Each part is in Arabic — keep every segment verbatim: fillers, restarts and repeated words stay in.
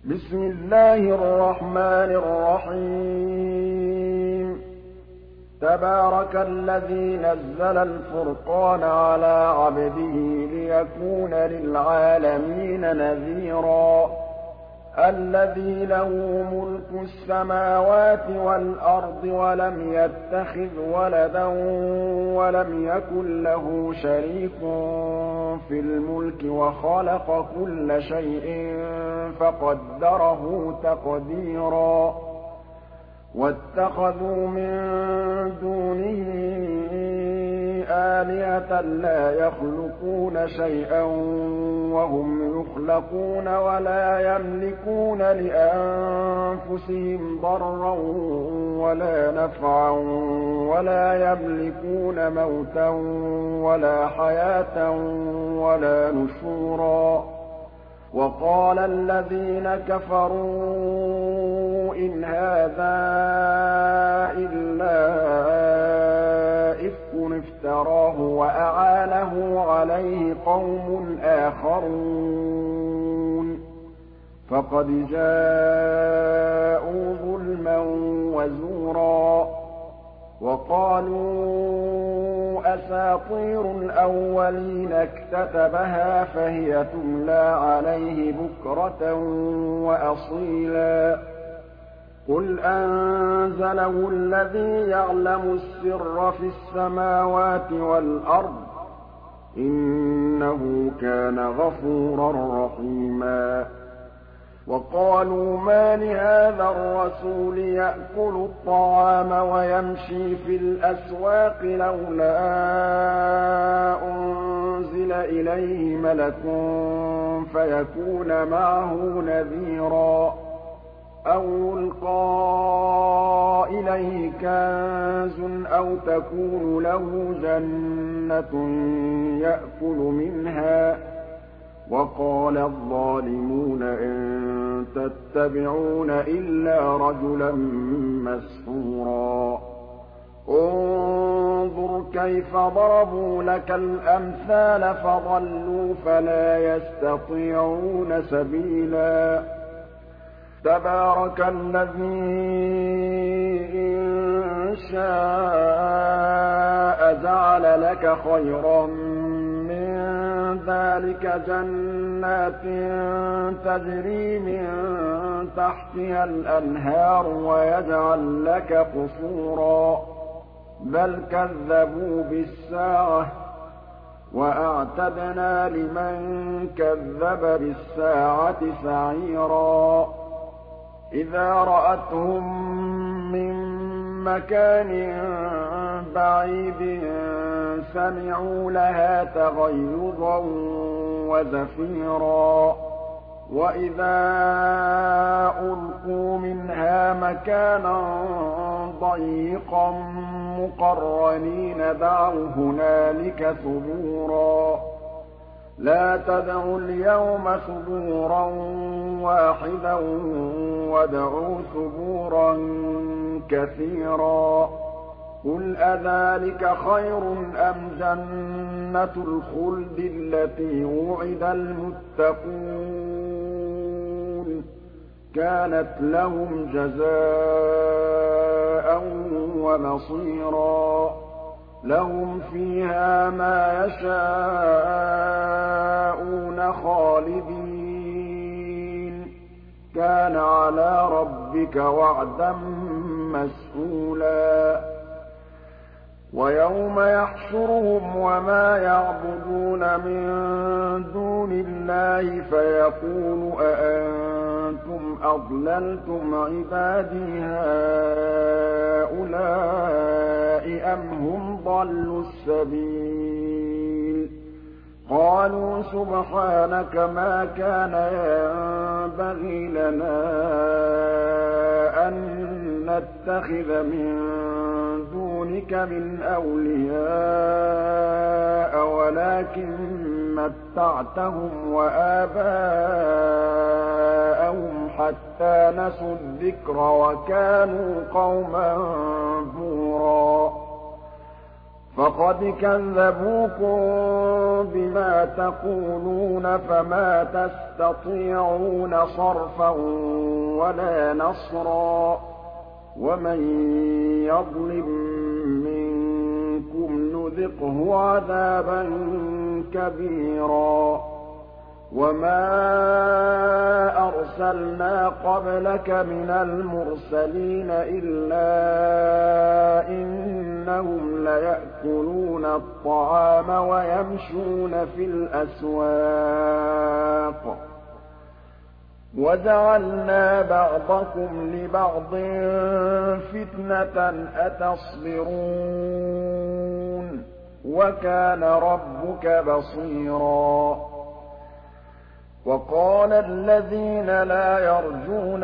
بسم الله الرحمن الرحيم تبارك الذي نزل الفرقان على عبده ليكون للعالمين نذيرا الذي له ملك السماوات والأرض ولم يتخذ ولدا ولم يكن له شريك في الملك وخلق كل شيء فقدره تقديرا واتخذوا من دونه آلهة لا يخلقون شيئا وهم يخلقون ولا يملكون لأنفسهم ضرا ولا نفعا ولا يملكون موتا ولا حياة ولا نشورا وقال الذين كفروا إن هذا إلا إفك افتراه وأعانه عليه قوم آخرون فقد جاءوا ظلما وزورا وقالوا أساطير الأولين اكتتبها فهي تملى عليه بكرة وأصيلا قل أنزله الذي يعلم السر في السماوات والأرض إنه كان غفورا رحيما وقالوا ما لهذا الرسول يأكل الطعام ويمشي في الأسواق لولا أنزل إليه ملك فيكون معه نذيرا أو يلقى إليه كنز أو تكون له جنة يأكل منها وقال الظالمون إن تتبعون إلا رجلا مسحورا انظر كيف ضربوا لك الأمثال فضلوا فلا يستطيعون سبيلا تبارك الذي إن شاء جعل لك خيرا من ذلك جنات تجري من تحتها الأنهار ويجعل لك قصورا بل كذبوا بالساعة وأعتدنا لمن كذب بالساعة سعيرا إذا رأتهم من مكان بعيد سمعوا لها تغيظا وزفيرا وإذا ألقوا منها مكانا ضيقا مقرنين دعوا هنالك ثبورا لا تدعوا اليوم ثبورا واحدا وادعوا ثبورا كثيرا قل أذلك خير أم جنة الخلد التي وعد المتقون كانت لهم جزاء ومصيرا لهم فيها ما يشاءون خالدين كان على ربك وعدا مسئولا ويوم يحشرهم وما يعبدون من دون الله فيقول أأنتم أضللتم عبادي هؤلاء أم هم ضلوا السبيل قالوا سبحانك ما كان ينبغي لنا أن نتخذ من دونك من أولياء ولكن متعتهم وآباءهم حتى نسوا الذكر وكانوا قوما بورا فَقَدْ كَذَّبُوكُم بِمَا تَقُولُونَ فَمَا تَسْتَطِيعُونَ صَرْفًا وَلَا نَصْرًا ۚ وَمَن يَظْلِم مِّنكُمْ نُذِقْهُ عَذَابًا كَبِيرًا. وَمَا أَرْسَلْنَا قَبْلَكَ مِنَ الْمُرْسَلِينَ إِلَّا إِنَّهُمْ لَيَأْكُلُونَ الطَّعَامَ وَيَمْشُونَ فِي الْأَسْوَاقِ ۗ وَجَعَلْنَا بَعْضَكُمْ لِبَعْضٍ فِتْنَةً أَتَصْبِرُونَ ۗ وَكَانَ رَبُّكَ بَصِيرًا. وَقَالَ الَّذِينَ لَا يَرْجُونَ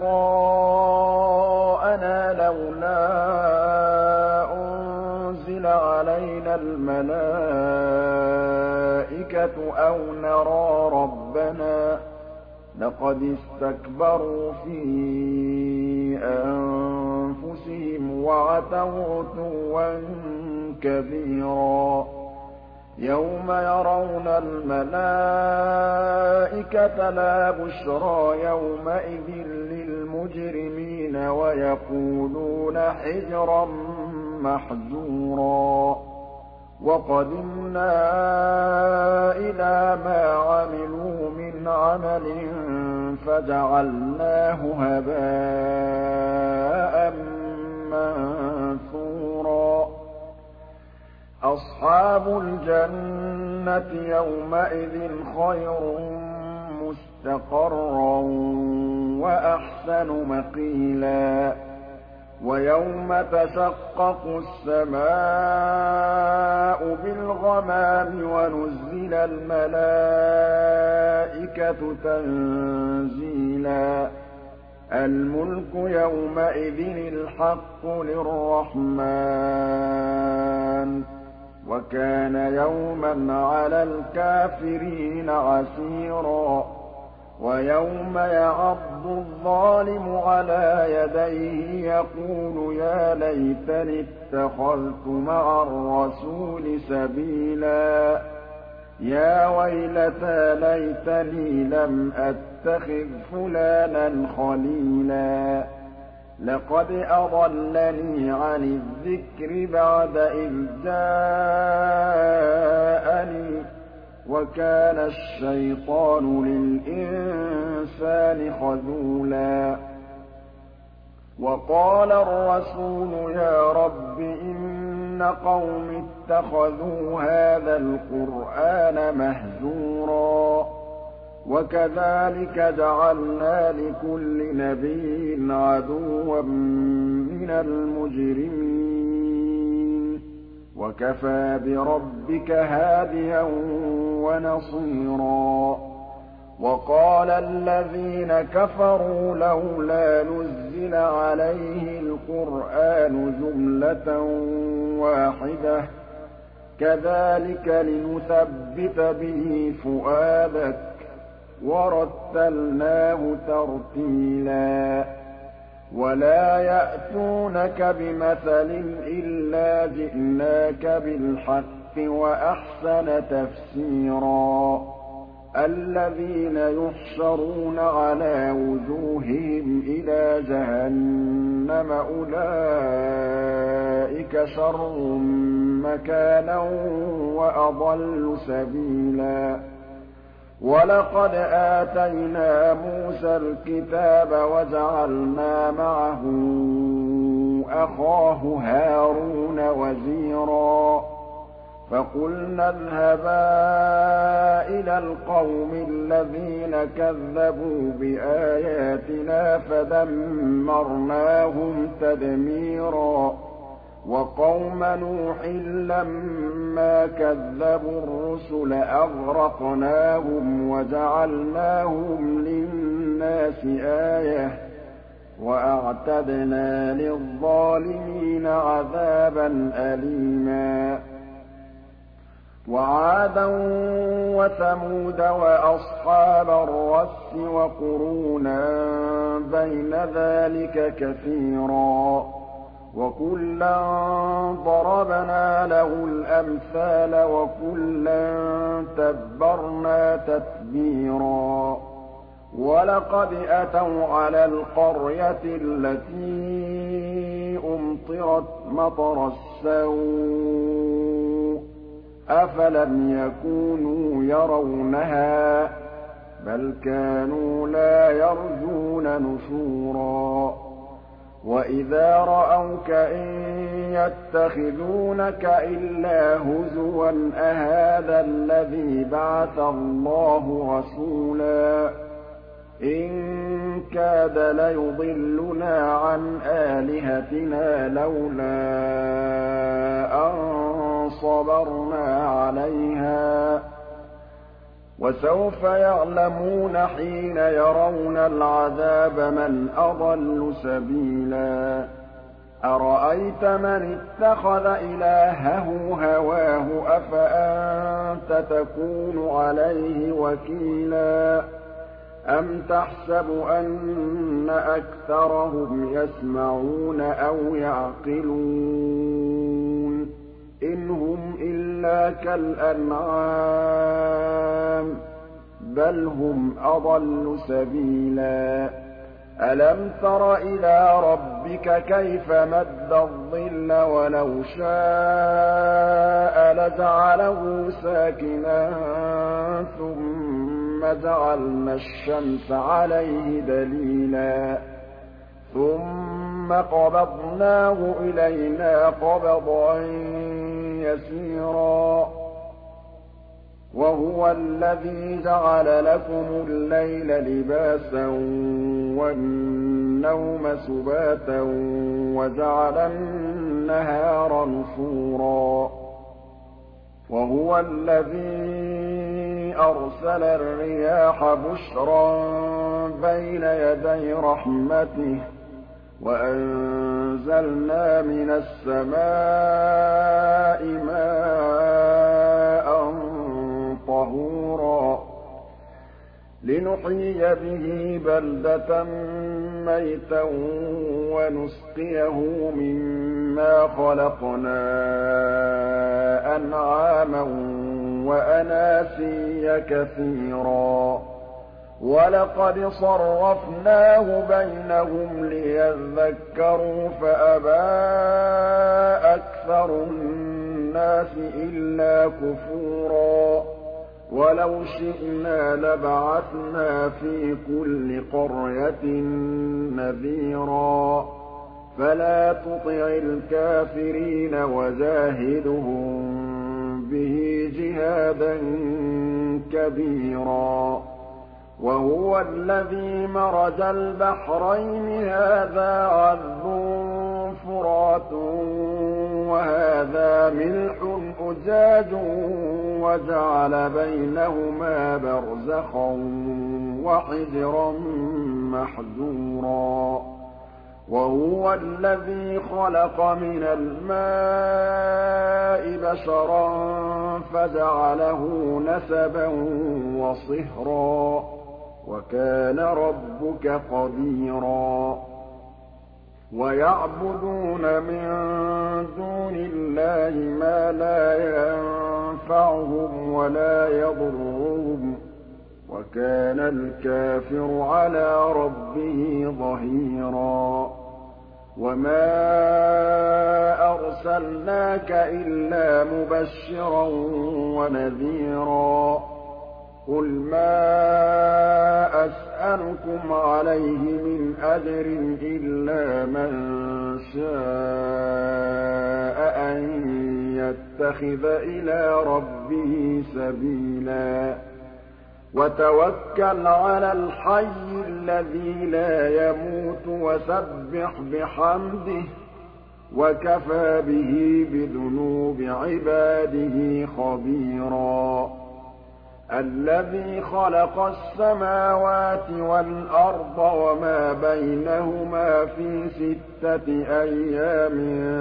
لِقَاءَنَا لَوْلَا أُنزِلَ عَلَيْنَا الْمَلَائِكَةُ أَوْ نَرَىٰ رَبَّنَا ۗ لَقَدِ اسْتَكْبَرُوا فِي أَنفُسِهِمْ وَعَتَوْا عُتُوًّا كَبِيرًا. يَوْمَ يَرَوْنَ الْمَلَائِكَةَ لَا بُشْرَىٰ يَوْمَئِذٍ لِّلْمُجْرِمِينَ وَيَقُولُونَ حِجْرًا مَّحْجُورًا. وَقَدِمْنَا إِلَىٰ مَا عَمِلُوا مِنْ عَمَلٍ فَجَعَلْنَاهُ هَبَاءً مَّنثُورًا. أَصْحَابُ الْجَنَّةِ يَوْمَئِذٍ خَيْرٌ مُّسْتَقَرًّا وَأَحْسَنُ مَقِيلًا. وَيَوْمَ تَشَقَّقُ السَّمَاءُ بِالْغَمَامِ وَنُزِّلَ الْمَلَائِكَةُ تَنزِيلًا. الْمُلْكُ يَوْمَئِذٍ الْحَقُّ لِلرَّحْمَٰنِ ۚ وَكَانَ يَوْمًا عَلَى الْكَافِرِينَ عَسِيرًا. وَيَوْمَ يَعَضُّ الظَّالِمُ عَلَىٰ يَدَيْهِ يَقُولُ يَا لَيْتَنِي اتَّخَذْتُ مَعَ الرَّسُولِ سَبِيلًا. يَا وَيْلَتَىٰ لَيْتَنِي لَمْ أَتَّخِذْ فُلَانًا خَلِيلًا. لَّقَدْ أَضَلَّنِي عَنِ الذِّكْرِ بَعْدَ إِذْ جَاءَنِي ۗ وَكَانَ الشَّيْطَانُ لِلْإِنسَانِ خَذُولًا. وَقَالَ الرَّسُولُ يَا رَبِّ إِنَّ قَوْمِي اتَّخَذُوا هَٰذَا الْقُرْآنَ مَهْجُورًا. وَكَذَٰلِكَ جَعَلْنَا لِكُلِّ نَبِيٍّ عَدُوًّا مِّنَ الْمُجْرِمِينَ ۗ وَكَفَىٰ بِرَبِّكَ هَادِيًا وَنَصِيرًا. وَقَالَ الَّذِينَ كَفَرُوا لَوْلَا نُزِّلَ عَلَيْهِ الْقُرْآنُ جُمْلَةً وَاحِدَةً ۚ كَذَٰلِكَ لِنُثَبِّتَ بِهِ فُؤَادَكَ ۖ وَرَتَّلْنَاهُ تَرْتِيلًا. وَلَا يَأْتُونَكَ بِمَثَلٍ إِلَّا جِئْنَاكَ بِالْحَقِّ وَأَحْسَنَ تَفْسِيرًا. الَّذِينَ يُحْشَرُونَ عَلَىٰ وُجُوهِهِمْ إِلَىٰ جَهَنَّمَ أُولَٰئِكَ شَرٌّ مَّكَانًا وَأَضَلُّ سَبِيلًا. وَلَقَدْ آتَيْنَا مُوسَى الْكِتَابَ وَجَعَلْنَا مَعَهُ أَخَاهُ هَارُونَ وَزِيرًا. فَقُلْنَا اذْهَبَا إِلَى الْقَوْمِ الَّذِينَ كَذَّبُوا بِآيَاتِنَا فَدَمَّرْنَاهُمْ تَدْمِيرًا. وَقَوْمَ نُوحٍ لَّمَّا كَذَّبُوا الرُّسُلَ أَغْرَقْنَاهُمْ وَجَعَلْنَاهُمْ لِلنَّاسِ آيَةً ۖ وَأَعْتَدْنَا لِلظَّالِمِينَ عَذَابًا أَلِيمًا. وَعَادًا وَثَمُودَ وَأَصْحَابَ الرَّسِّ وَقُرُونًا بَيْنَ ذَٰلِكَ كَثِيرًا. وَكُلًّا ضَرَبْنَا لَهُ الْأَمْثَالَ وَكُلًّا تَبَّرْنَا تَتْبِيرًا وَلَقَدْ أَتَوْا عَلَى الْقَرْيَةِ الَّتِي أُمْطِرَتْ مَطَرَ السَّوْءِ أَفَلَمْ يَكُونُوا يَرَوْنَهَا ۚ بَلْ كَانُوا لَا يَرْجُونَ نُشُورًا وَإِذَا رَأَوْكَ إِن يَتَّخِذُونَكَ إِلَّا هُزُوًا أَهَٰذَا الَّذِي بَعَثَ اللَّهُ رَسُولًا إِن كَادَ لَيُضِلُّنَا عَنْ آلِهَتِنَا لَوْلَا أَن صَبَرْنَا عَلَيْهَا ۚ وَسَوْفَ يَعْلَمُونَ حِينَ يَرَوْنَ الْعَذَابَ مَنْ أَضَلُّ سَبِيلًا أَرَأَيْتَ مَنِ اتَّخَذَ إِلَٰهَهُ هَوَاهُ أَفَأَنتَ تَكُونُ عَلَيْهِ وَكِيلًا أَمْ تَحْسَبُ أَنَّ أَكْثَرَهُمْ يَسْمَعُونَ أَوْ يَعْقِلُونَ إِنْ هُمْ إِلَّا كَالْأَنْعَامِ بَلْ هُمْ أَضَلُّ سَبِيلًا أَلَمْ تَرَ إِلَىٰ رَبِّكَ كَيْفَ مَدَّ الظِّلَّ وَلَوْ شَاءَ لَجَعَلَهُ سَاكِنًا ثُمَّ جَعَلْنَا الشَّمْسَ عَلَيْهِ دَلِيلًا ثُمَّ قَبَضْنَاهُ إِلَيْنَا قَبْضًا يَسِيرًا وَهُوَ الَّذِي جَعَلَ لَكُمُ اللَّيْلَ لِبَاسًا وَالنَّوْمَ سُبَاتًا وَجَعَلَ النَّهَارَ نُشُورًا وَهُوَ الَّذِي أَرْسَلَ الرِّيَاحَ بُشْرًا بَيْنَ يَدَيْ رَحْمَتِهِ وَأَنزَلْنَا مِنَ السَّمَاءِ مَاءً طَهُورًا لِّنُحْيِيَ بِهِ بَلْدَةً مَّيْتًا وَنُسْقِيَهُ مِمَّا خَلَقْنَا أَنْعَامًا وَأَنَاسِيَّ كَثِيرًا وَلَقَدْ صَرَّفْنَاهُ بَيْنَهُمْ لِيَذَّكَّرُوا فَأَبَىٰ أَكْثَرُ النَّاسِ إِلَّا كُفُورًا وَلَوْ شِئْنَا لَبَعَثْنَا فِي كُلِّ قَرْيَةٍ نَّذِيرًا فَلَا تُطِعِ الْكَافِرِينَ وَجَاهِدْهُم بِهِ جِهَادًا كَبِيرًا وَهُوَ الَّذِي مَرَجَ الْبَحْرَيْنِ هَٰذَا عَذْبٌ فُرَاتٌ وَهَٰذَا مِلْحٌ أُجَاجٌ وَجَعَلَ بَيْنَهُمَا بَرْزَخًا وَحِجْرًا مَّحْجُورًا وَهُوَ الَّذِي خَلَقَ مِنَ الْمَاءِ بَشَرًا فَجَعَلَهُ نَسَبًا وَصِهْرًا وَكَانَ رَبُّكَ قَدِيرًا وَيَعْبُدُونَ مِن دُونِ اللَّهِ مَا لَا يَنفَعُهُمْ وَلَا يَضُرُّهُمْ وَكَانَ الْكَافِرُ عَلَىٰ رَبِّهِ ظَهِيرًا وَمَا أَرْسَلْنَاكَ إِلَّا مُبَشِّرًا وَنَذِيرًا قُلْ مَا أَسْأَلُكُمْ عَلَيْهِ مِنْ أَجْرٍ إِلَّا مَن شَاءَ أَن يَتَّخِذَ إِلَىٰ رَبِّهِ سَبِيلًا وَتَوَكَّلْ عَلَى الْحَيِّ الَّذِي لَا يَمُوتُ وَسَبِّحْ بِحَمْدِهِ وَكَفَىٰ بِهِ بِذُنُوبِ عِبَادِهِ خَبِيرًا الَّذِي خَلَقَ السَّمَاوَاتِ وَالْأَرْضَ وَمَا بَيْنَهُمَا فِي سِتَّةِ أَيَّامٍ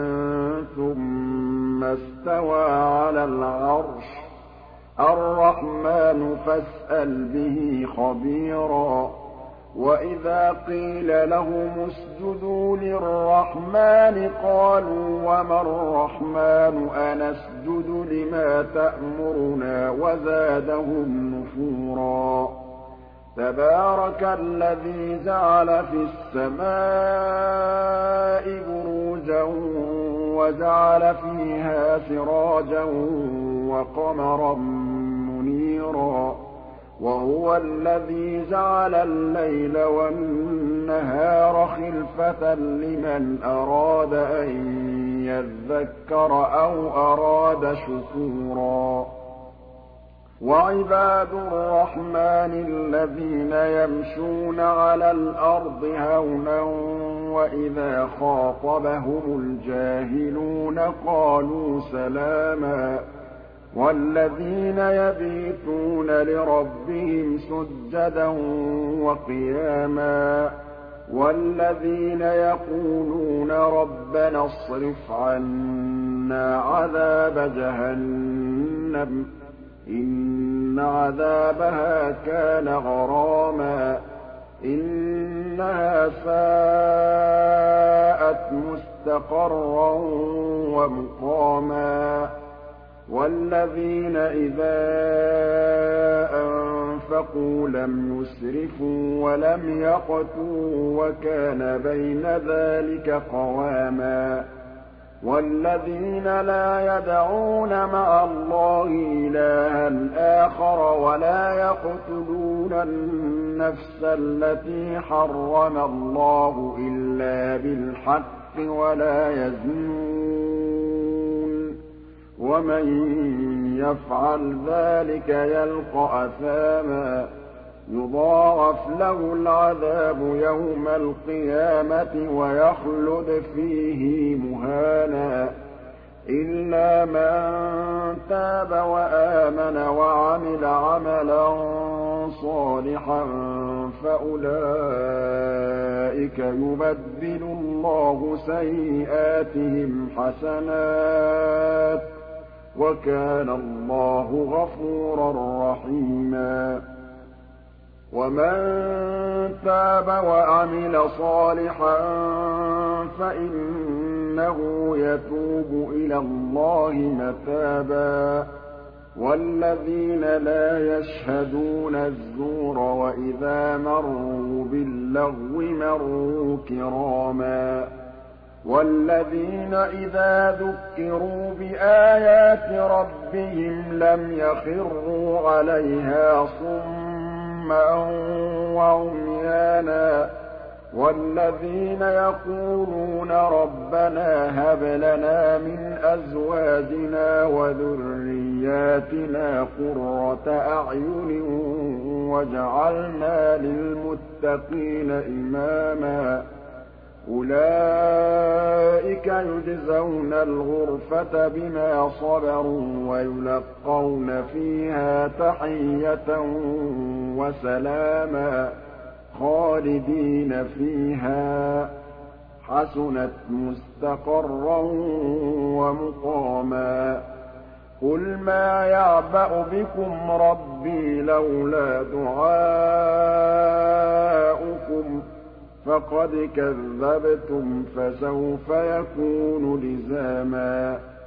ثُمَّ اسْتَوَىٰ عَلَى الْعَرْشِ الرَّحْمَٰنُ فَاسْأَلْ بِهِ خَبِيرًا وَإِذَا قِيلَ لَهُمُ اسْجُدُوا لِلرَّحْمَٰنِ قَالُوا وَمَا الرَّحْمَٰنُ أَنَسْجُدُ لِمَا تَأْمُرُنَا وَزَادَهُمْ نُفُورًا تَبَارَكَ الَّذِي جَعَلَ فِي السَّمَاءِ بُرُوجًا وَجَعَلَ فِيهَا سِرَاجًا وَقَمَرًا مُّنِيرًا وَهُوَ الَّذِي جَعَلَ اللَّيْلَ وَالنَّهَارَ خِلْفَةً لِّمَنْ أَرَادَ أَن يَذَّكَّرَ أَوْ أَرَادَ شُكُورًا وَعِبَادُ الرَّحْمَٰنِ الَّذِينَ يَمْشُونَ عَلَى الْأَرْضِ هَوْنًا وَإِذَا خَاطَبَهُمُ الْجَاهِلُونَ قَالُوا سَلَامًا وَالَّذِينَ يَبِيتُونَ لِرَبِّهِمْ سُجَّدًا وَقِيَامًا وَالَّذِينَ يَقُولُونَ رَبَّنَا اصْرِفْ عَنَّا عَذَابَ جَهَنَّمَ إِنَّ عَذَابَهَا كَانَ غَرَامًا إِنَّهَا سَاءَتْ مُسْتَقَرًّا وَمُقَامًا وَالَّذِينَ إِذَا أَنفَقُوا لَمْ يُسْرِفُوا وَلَمْ يَقْتُرُوا وَكَانَ بَيْنَ ذَٰلِكَ قَوَامًا وَالَّذِينَ لَا يَدْعُونَ مَعَ اللَّهِ إِلَٰهًا آخَرَ وَلَا يَقْتُلُونَ النَّفْسَ الَّتِي حَرَّمَ اللَّهُ إِلَّا بِالْحَقِّ وَلَا يَزْنُونَ وَمَن يَفْعَلْ ذَٰلِكَ يَلْقَ أَثَامًا يُضَاعَفْ لَهُ الْعَذَابُ يَوْمَ الْقِيَامَةِ وَيَخْلُدْ فِيهِ مُهَانًا إِلَّا مَن تَابَ وَآمَنَ وَعَمِلَ عَمَلًا صَالِحًا فَأُولَٰئِكَ يُبَدِّلُ اللَّهُ سَيِّئَاتِهِمْ حَسَنَاتٍ ۗ وَكَانَ اللَّهُ غَفُورًا رَّحِيمًا وَمَن تَابَ وَعَمِلَ صَالِحًا فَإِنَّهُ يَتُوبُ إِلَى اللَّهِ مَتَابًا وَالَّذِينَ لَا يَشْهَدُونَ الزُّورَ وَإِذَا مَرُّوا بِاللَّغْوِ مَرُّوا كِرَامًا وَالَّذِينَ إِذَا ذُكِّرُوا بِآيَاتِ رَبِّهِمْ لَمْ يَخِرُّوا عَلَيْهَا صُمًّا وَعُمْيَانًا وَالَّذِينَ يَقُولُونَ رَبَّنَا هَبْ لَنَا مِنْ أَزْوَاجِنَا وَذُرِّيَّاتِنَا قُرَّةَ أَعْيُنٍ وَاجْعَلْنَا لِلْمُتَّقِينَ إِمَامًا أُولَٰئِكَ يُجْزَوْنَ الْغُرْفَةَ بِمَا صَبَرُوا وَيُلَقَّوْنَ فِيهَا تَحِيَّةً وَسَلَامًا خَالِدِينَ فِيهَا حَسُنَتْ مُسْتَقَرًّا وَمُقَامًا قُلْ مَا يَعْبَأُ بِكُمْ رَبِّي لَوْلَا دُعَاؤُكُمْ فَقَدْ كَذَّبْتُمْ فَسَوْفَ يَكُونُ لِزَامًا